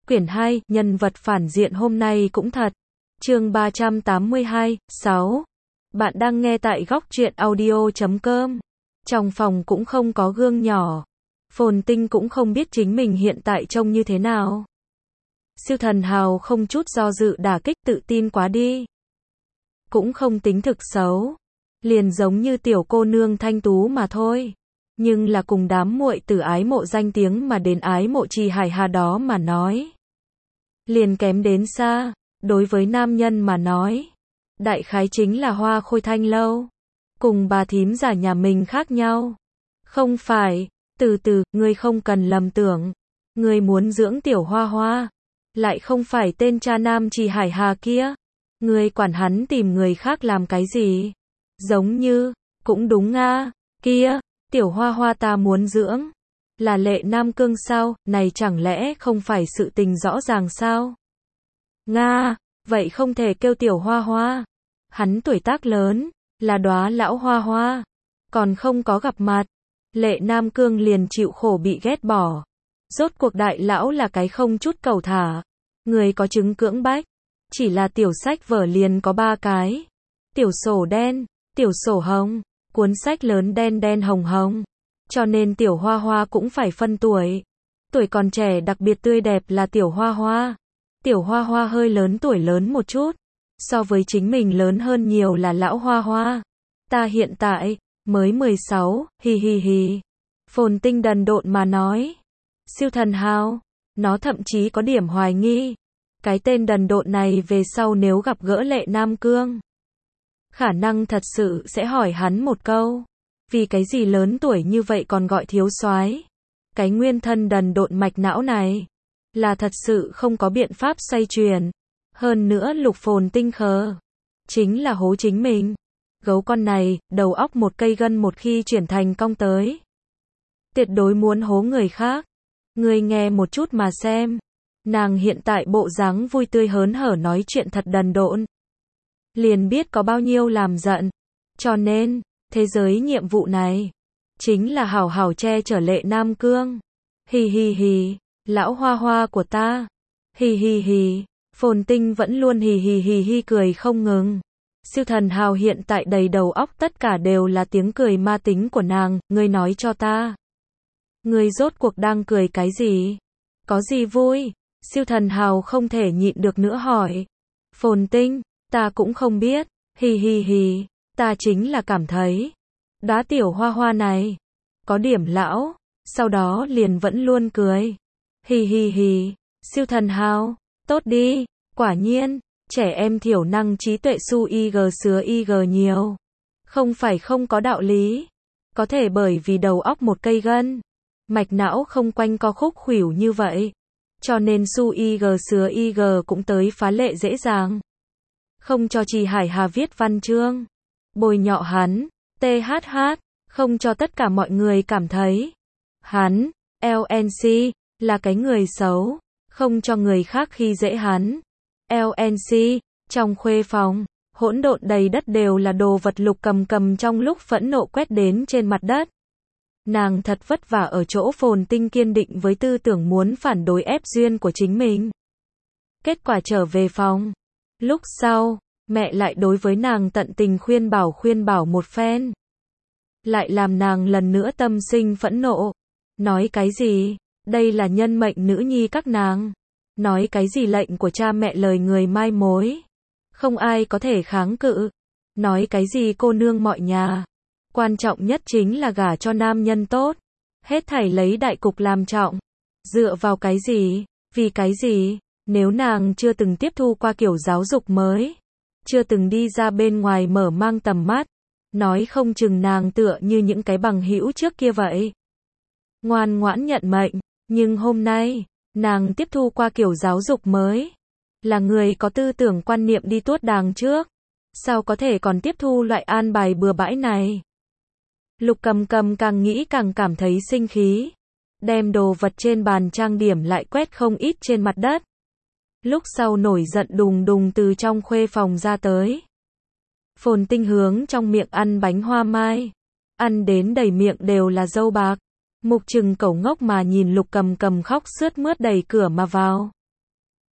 Quyển 2, nhân vật phản diện hôm nay cũng thật. Chương 382, 6. Bạn đang nghe tại góc truyện audio.com. Trong phòng cũng không có gương nhỏ. Phồn Tinh cũng không biết chính mình hiện tại trông như thế nào. Siêu thần hào không chút do dự đả kích, tự tin quá đi. Cũng không tính thực xấu. Liền giống như tiểu cô nương thanh tú mà thôi. Nhưng là cùng đám muội tử ái mộ danh tiếng mà đến ái mộ Trì Hải Hà đó mà nói. Liền kém đến xa. Đối với nam nhân mà nói. Đại khái chính là hoa khôi thanh lâu. Cùng bà thím giả nhà mình khác nhau. Không phải, từ từ, ngươi không cần lầm tưởng. Ngươi muốn dưỡng tiểu hoa hoa. Lại không phải tên cha nam Trì Hải Hà kia. Ngươi quản hắn tìm người khác làm cái gì? Giống như, cũng đúng nga, kia, tiểu hoa hoa ta muốn dưỡng. Là Lệ Nam Cương sao, này chẳng lẽ không phải sự tình rõ ràng sao? Nga, vậy không thể kêu tiểu hoa hoa. Hắn tuổi tác lớn, là đóa lão hoa hoa. Còn không có gặp mặt. Lệ Nam Cương liền chịu khổ bị ghét bỏ. Rốt cuộc đại lão là cái không chút cầu thả. Người có chứng cưỡng bách. Chỉ là tiểu sách vở liền có 3 cái. Tiểu sổ đen, tiểu sổ hồng, cuốn sách lớn đen đen hồng hồng. Cho nên tiểu hoa hoa cũng phải phân tuổi. Tuổi còn trẻ đặc biệt tươi đẹp là tiểu hoa hoa. Tiểu hoa hoa hơi lớn tuổi lớn một chút. So với chính mình lớn hơn nhiều là lão hoa hoa. Ta hiện tại, mới 16, hi hi hi. Phồn Tinh đần độn mà nói. Siêu thần hào. Nó thậm chí có điểm hoài nghi. Cái tên đần độn này về sau nếu gặp gỡ Lệ Nam Cương. Khả năng thật sự sẽ hỏi hắn một câu. Vì cái gì lớn tuổi như vậy còn gọi thiếu soái? Cái nguyên thân đần độn mạch não này. Là thật sự không có biện pháp xoay chuyển. Hơn nữa Lục Phồn Tinh khờ. Chính là hố chính mình. Gấu con này, đầu óc một cây gân một khi chuyển thành cong tới. Tuyệt đối muốn hố người khác. Người nghe một chút mà xem. Nàng hiện tại bộ dáng vui tươi hớn hở nói chuyện thật đần độn. Liền biết có bao nhiêu làm giận. Cho nên, thế giới nhiệm vụ này, chính là hảo hảo che chở Lệ Nam Cương. Hi hi hi, lão hoa hoa của ta. Hi hi hi, Phồn Tinh vẫn luôn hi hi hi hi cười không ngừng. Siêu thần hào hiện tại đầy đầu óc tất cả đều là tiếng cười ma tính của nàng, ngươi nói cho ta. Ngươi rốt cuộc đang cười cái gì? Có gì vui? Siêu thần hào không thể nhịn được nữa hỏi. Phồn Tinh, ta cũng không biết, hi hi hi, ta chính là cảm thấy. Đá tiểu hoa hoa này, có điểm lão, sau đó liền vẫn luôn cười. Hi hi hi, siêu thần hào, tốt đi, quả nhiên, trẻ em thiểu năng trí tuệ su ig sứa ig nhiều. Không phải không có đạo lý. Có thể bởi vì đầu óc một cây gân. Mạch não không quanh co khúc khuỷu như vậy. Cho nên su ig sứa ig cũng tới phá lệ dễ dàng. Không cho Trì Hải Hà viết văn chương. Bôi nhọ hắn. THH. Không cho tất cả mọi người cảm thấy. Hắn. LNC. Là cái người xấu. Không cho người khác khi dễ hắn. LNC. Trong khuê phòng. Hỗn độn đầy đất đều là đồ vật Lục cầm cầm trong lúc phẫn nộ quét đến trên mặt đất. Nàng thật vất vả ở chỗ Phồn Tinh kiên định với tư tưởng muốn phản đối ép duyên của chính mình. Kết quả trở về phòng. Lúc sau, mẹ lại đối với nàng tận tình khuyên bảo một phen. Lại làm nàng lần nữa tâm sinh phẫn nộ. Nói cái gì? Đây là nhân mệnh nữ nhi các nàng. Nói cái gì lệnh của cha mẹ lời người mai mối. Không ai có thể kháng cự. Nói cái gì cô nương mọi nhà. Quan trọng nhất chính là gả cho nam nhân tốt. Hết thảy lấy đại cục làm trọng. Dựa vào cái gì? Vì cái gì? Nếu nàng chưa từng tiếp thu qua kiểu giáo dục mới. Chưa từng đi ra bên ngoài mở mang tầm mắt. Nói không chừng nàng tựa như những cái bằng hữu trước kia vậy. Ngoan ngoãn nhận mệnh. Nhưng hôm nay, nàng tiếp thu qua kiểu giáo dục mới. Là người có tư tưởng quan niệm đi tuốt đàng trước. Sao có thể còn tiếp thu loại an bài bừa bãi này? Lục cầm cầm càng nghĩ càng cảm thấy sinh khí. Đem đồ vật trên bàn trang điểm lại quét không ít trên mặt đất. Lúc sau nổi giận đùng đùng từ trong khuê phòng ra tới. Phồn Tinh hướng trong miệng ăn bánh hoa mai. Ăn đến đầy miệng đều là dâu bạc. Mục Trừng cẩu ngốc mà nhìn Lục cầm cầm khóc sướt mướt đẩy cửa mà vào.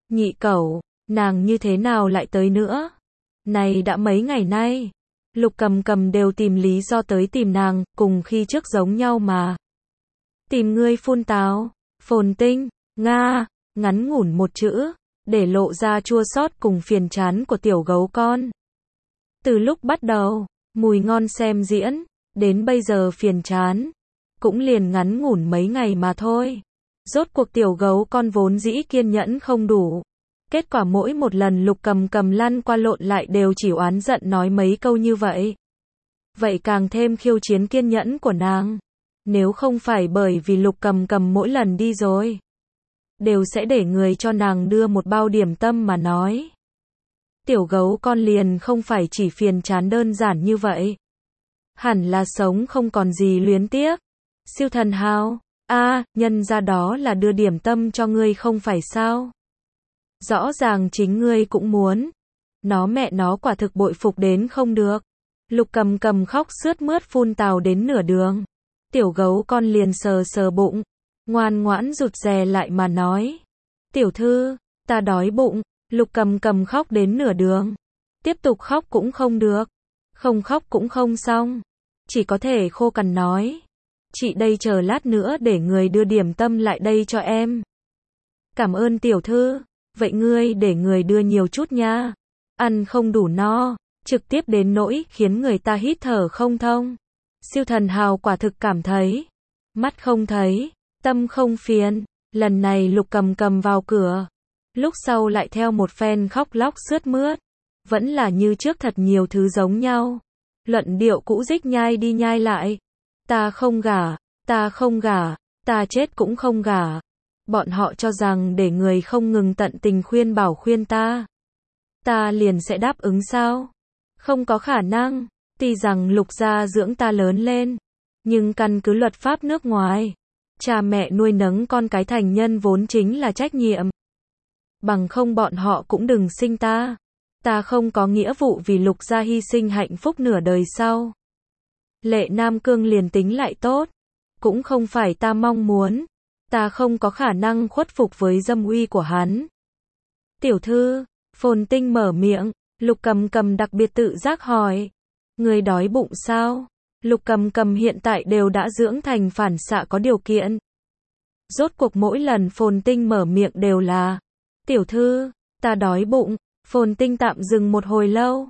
Nhị cẩu, nàng như thế nào lại tới nữa? Này đã mấy ngày nay, Lục Cầm Cầm đều tìm lý do tới tìm nàng, cùng khi trước giống nhau mà. Tìm ngươi phun táo, Phồn Tinh, Nga, ngắn ngủn một chữ, để lộ ra chua xót cùng phiền chán của tiểu gấu con. Từ lúc bắt đầu, mùi ngon xem diễn, đến bây giờ phiền chán, cũng liền ngắn ngủn mấy ngày mà thôi. Rốt cuộc tiểu gấu con vốn dĩ kiên nhẫn không đủ. Kết quả mỗi một lần Lục Cầm Cầm lăn qua lộn lại đều chỉ oán giận nói mấy câu như vậy. Vậy càng thêm khiêu chiến kiên nhẫn của nàng. Nếu không phải bởi vì Lục Cầm Cầm mỗi lần đi rồi, đều sẽ để người cho nàng đưa một bao điểm tâm mà nói. Tiểu gấu con liền không phải chỉ phiền chán đơn giản như vậy. Hẳn là sống không còn gì luyến tiếc. Siêu thần hào, nhân ra đó là đưa điểm tâm cho ngươi không phải sao? Rõ ràng chính ngươi cũng muốn. Nó mẹ nó quả thực bội phục đến không được. Lục Cầm Cầm khóc sướt mướt phun tào đến nửa đường. Tiểu gấu con liền sờ sờ bụng, ngoan ngoãn rụt rè lại mà nói. Tiểu thư, ta đói bụng. Lục Cầm Cầm khóc đến nửa đường. Tiếp tục khóc cũng không được. Không khóc cũng không xong. Chỉ có thể khô cằn nói. Chị đây chờ lát nữa để người đưa điểm tâm lại đây cho em. Cảm ơn tiểu thư. Vậy ngươi để người đưa nhiều chút nha. Ăn không đủ no, trực tiếp đến nỗi khiến người ta hít thở không thông. Siêu thần hào quả thực cảm thấy. Mắt không thấy, tâm không phiền. Lần này Lục Cầm Cầm vào cửa. Lúc sau lại theo một phen khóc lóc sướt mướt. Vẫn là như trước thật nhiều thứ giống nhau. Luận điệu cũ dích nhai đi nhai lại. Ta không gả, ta không gả, ta chết cũng không gả. Bọn họ cho rằng để người không ngừng tận tình khuyên bảo khuyên ta liền sẽ đáp ứng sao? Không có khả năng. Tuy rằng Lục gia dưỡng ta lớn lên, nhưng căn cứ luật pháp nước ngoài, cha mẹ nuôi nấng con cái thành nhân vốn chính là trách nhiệm. Bằng không bọn họ cũng đừng sinh ta. Ta không có nghĩa vụ vì Lục gia hy sinh hạnh phúc nửa đời sau. Lệ Nam Cương liền tính lại tốt, cũng không phải ta mong muốn. Ta không có khả năng khuất phục với dâm uy của hắn. Tiểu thư, Phồn Tinh mở miệng, Lục Cầm Cầm đặc biệt tự giác hỏi. Người đói bụng sao? Lục Cầm Cầm hiện tại đều đã dưỡng thành phản xạ có điều kiện. Rốt cuộc mỗi lần Phồn Tinh mở miệng đều là. Tiểu thư, ta đói bụng. Phồn Tinh tạm dừng một hồi lâu.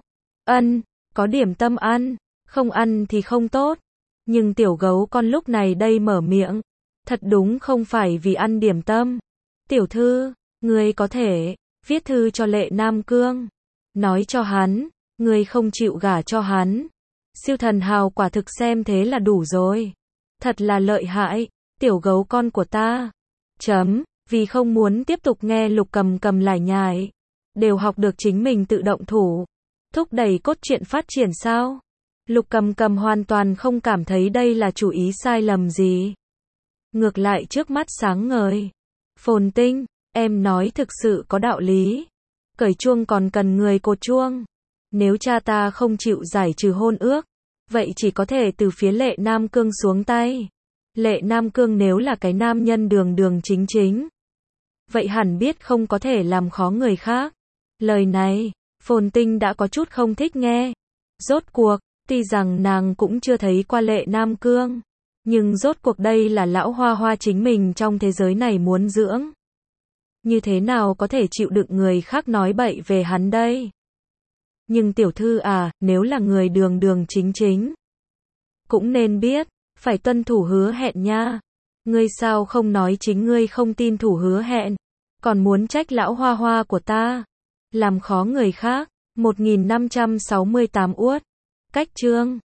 Có điểm tâm ăn. Không ăn thì không tốt. Nhưng tiểu gấu con lúc này đây mở miệng. Thật đúng không phải vì ăn điểm tâm. Tiểu thư, ngươi có thể viết thư cho Lệ Nam Cương. Nói cho hắn, ngươi không chịu gả cho hắn. Siêu thần hào quả thực xem thế là đủ rồi. Thật là lợi hại, tiểu gấu con của ta. Vì không muốn tiếp tục nghe Lục Cầm Cầm lải nhải. Đều học được chính mình tự động thủ. Thúc đẩy cốt truyện phát triển sao? Lục Cầm Cầm hoàn toàn không cảm thấy đây là chủ ý sai lầm gì. Ngược lại trước mắt sáng ngời. Phồn Tinh, em nói thực sự có đạo lý. Cởi chuông còn cần người cột chuông. Nếu cha ta không chịu giải trừ hôn ước, vậy chỉ có thể từ phía Lệ Nam Cương xuống tay. Lệ Nam Cương nếu là cái nam nhân đường đường chính chính, vậy hẳn biết không có thể làm khó người khác. Lời này, Phồn Tinh đã có chút không thích nghe. Rốt cuộc, tuy rằng nàng cũng chưa thấy qua Lệ Nam Cương, nhưng rốt cuộc đây là lão hoa hoa chính mình trong thế giới này muốn dưỡng. Như thế nào có thể chịu đựng người khác nói bậy về hắn đây? Nhưng tiểu thư nếu là người đường đường chính chính, cũng nên biết, phải tuân thủ hứa hẹn nha. Ngươi sao không nói chính ngươi không tin thủ hứa hẹn, còn muốn trách lão hoa hoa của ta, làm khó người khác. 1568 uất. Cách chương